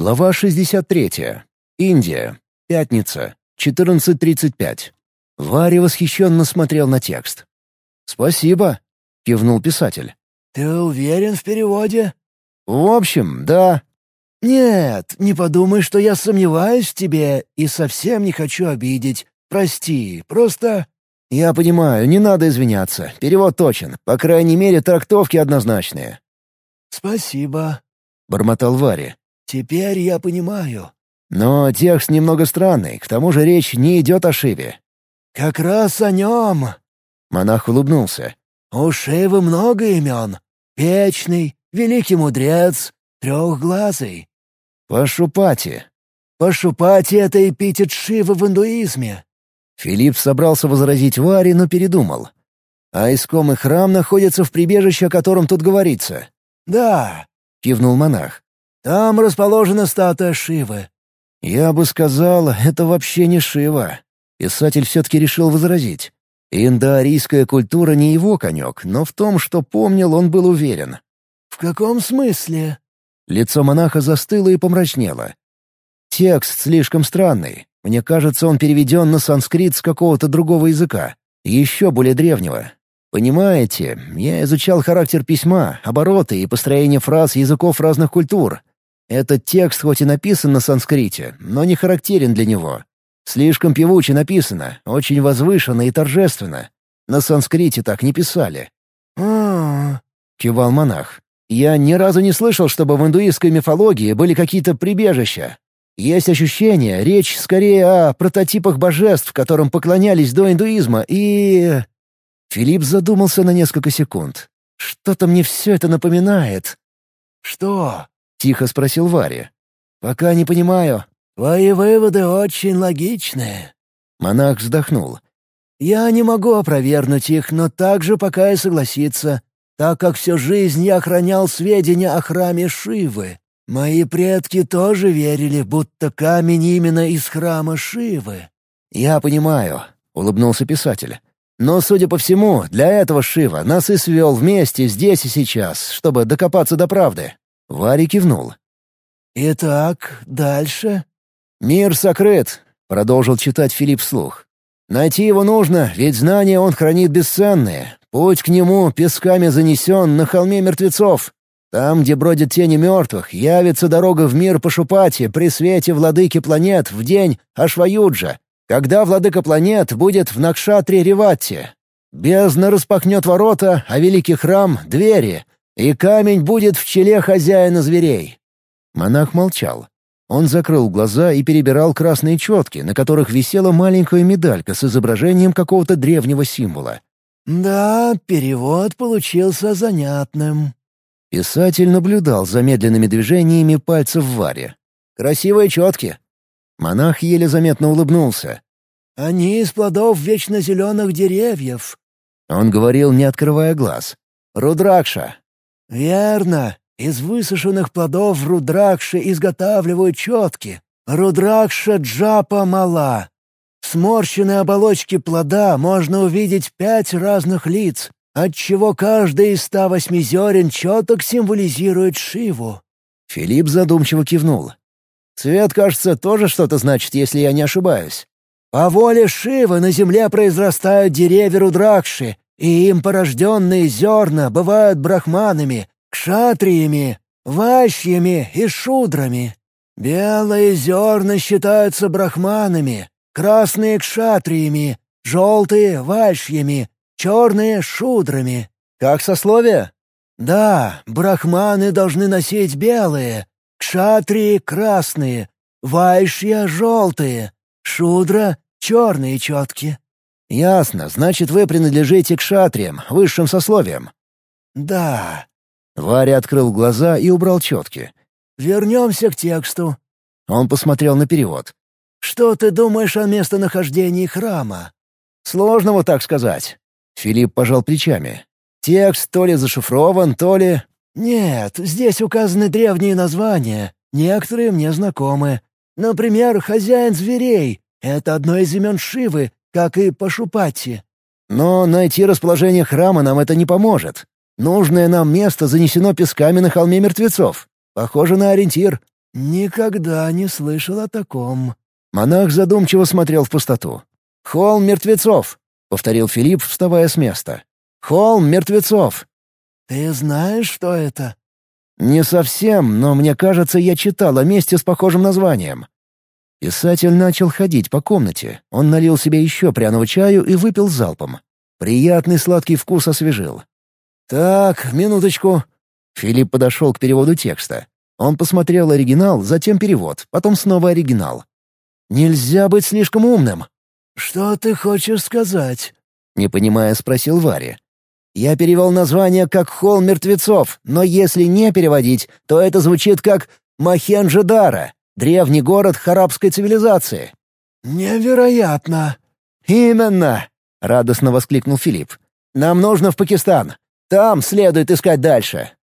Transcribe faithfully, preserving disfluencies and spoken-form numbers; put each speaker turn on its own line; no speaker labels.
Глава шестьдесят третья. Индия. Пятница. четырнадцать тридцать пять. Варя восхищенно смотрел на текст. «Спасибо», — кивнул писатель.
«Ты уверен в переводе?»
«В общем, да».
«Нет, не подумай, что я сомневаюсь в тебе и совсем не хочу обидеть. Прости, просто...»
«Я понимаю, не надо извиняться. Перевод точен. По крайней мере, трактовки однозначные».
«Спасибо»,
— бормотал Варя.
«Теперь я понимаю».
«Но текст немного странный, к тому же речь не идет о Шиве».
«Как раз о нем».
Монах улыбнулся.
«У Шивы много имен. Вечный, великий мудрец, трехглазый».
«Пашупати».
«Пашупати — это эпитет Шивы в индуизме».
Филипп собрался возразить Варе, но передумал. «А искомый храм находится в прибежище, о котором тут говорится».
«Да», —
кивнул монах.
«Там расположена статуя Шивы».
«Я бы сказал, это вообще не Шива». Писатель все-таки решил возразить. Индоарийская культура не его конек, но в том, что помнил, он был уверен.
«В каком смысле?»
Лицо монаха застыло и помрачнело. «Текст слишком странный. Мне кажется, он переведен на санскрит с какого-то другого языка, еще более древнего. Понимаете, я изучал характер письма, обороты и построение фраз языков разных культур. Этот текст хоть и написан на санскрите, но не характерен для него. Слишком певуче написано, очень возвышенно и торжественно. На санскрите так не писали».
«А-а-а»,
кивал монах. «Я ни разу не слышал, чтобы в индуистской мифологии были какие-то прибежища. Есть ощущение, речь скорее о прототипах божеств, которым поклонялись до индуизма, и...» Филипп задумался на несколько секунд. «Что-то мне все это напоминает».
«Что?»
— тихо спросил Варя. «Пока не понимаю».
«Твои выводы очень логичные».
Монах вздохнул.
«Я не могу опровергнуть их, но также пока и согласиться, так как всю жизнь я охранял сведения о храме Шивы. Мои предки тоже верили, будто камень именно из храма Шивы».
«Я понимаю», — улыбнулся писатель. «Но, судя по всему, для этого Шива нас и свел вместе здесь и сейчас, чтобы докопаться до правды». Варя кивнул.
«Итак, дальше?»
«Мир сокрыт», — продолжил читать Филипп вслух. «Найти его нужно, ведь знания он хранит бесценные. Путь к нему песками занесен на холме мертвецов. Там, где бродят тени мертвых, явится дорога в мир Пашупати при свете владыки планет в день Ашваюджа, когда владыка планет будет в Накшатре-Реватте. Бездна распахнет ворота, а великий храм — двери, и камень будет в челе хозяина зверей». Монах молчал. Он закрыл глаза и перебирал красные четки, на которых висела маленькая медалька с изображением какого-то древнего символа.
«Да, перевод получился занятным».
Писатель наблюдал за медленными движениями пальцев Вари. «Красивые четки». Монах еле заметно улыбнулся.
«Они из плодов вечно зеленых деревьев».
Он говорил, не открывая глаз. «Рудракша».
«Верно. Из высушенных плодов рудракши изготавливают четки. Рудракша джапа мала. В сморщенной оболочке плода можно увидеть пять разных лиц, отчего каждый из ста восьми зерен четок символизирует Шиву».
Филипп задумчиво кивнул. «Цвет, кажется, тоже что-то значит, если я не ошибаюсь».
«По воле Шивы на земле произрастают деревья рудракши, и им порожденные зерна бывают брахманами, кшатриями, вайшьями и шудрами. Белые зерна считаются брахманами, красные — кшатриями, желтые — вайшьями, черные — шудрами».
«Как сословие?»
«Да, брахманы должны носить белые, кшатрии — красные, вайшья — желтые, шудра — черные четки».
«Ясно. Значит, вы принадлежите к кшатриям, высшим сословиям».
«Да».
Варя открыл глаза и убрал четки.
«Вернемся к тексту».
Он посмотрел на перевод.
«Что ты думаешь о местонахождении храма?»
«Сложно вот так сказать». Филипп пожал плечами. «Текст то ли зашифрован, то ли...»
«Нет, здесь указаны древние названия. Некоторые мне знакомы. Например, «Хозяин зверей» — это одно из имен Шивы, как и Пашупати».
«Но найти расположение храма нам это не поможет. Нужное нам место занесено песками на холме мертвецов. Похоже на ориентир».
«Никогда не слышал о таком».
Монах задумчиво смотрел в пустоту. «Холм мертвецов», — повторил Филипп, вставая с места. «Холм мертвецов».
«Ты знаешь, что это?»
«Не совсем, но мне кажется, я читал о месте с похожим названием». Писатель начал ходить по комнате. Он налил себе еще пряного чаю и выпил залпом. Приятный сладкий вкус освежил. «Так, минуточку». Филипп подошел к переводу текста. Он посмотрел оригинал, затем перевод, потом снова оригинал. «Нельзя быть слишком умным».
«Что ты хочешь сказать?»
— не понимая, спросил Варя. «Я перевел название как «Холм мертвецов», но если не переводить, то это звучит как «Мохенджо-Даро», древний город харабской цивилизации».
«Невероятно!»
«Именно!» — радостно воскликнул Филипп. «Нам нужно в Пакистан. Там следует искать дальше.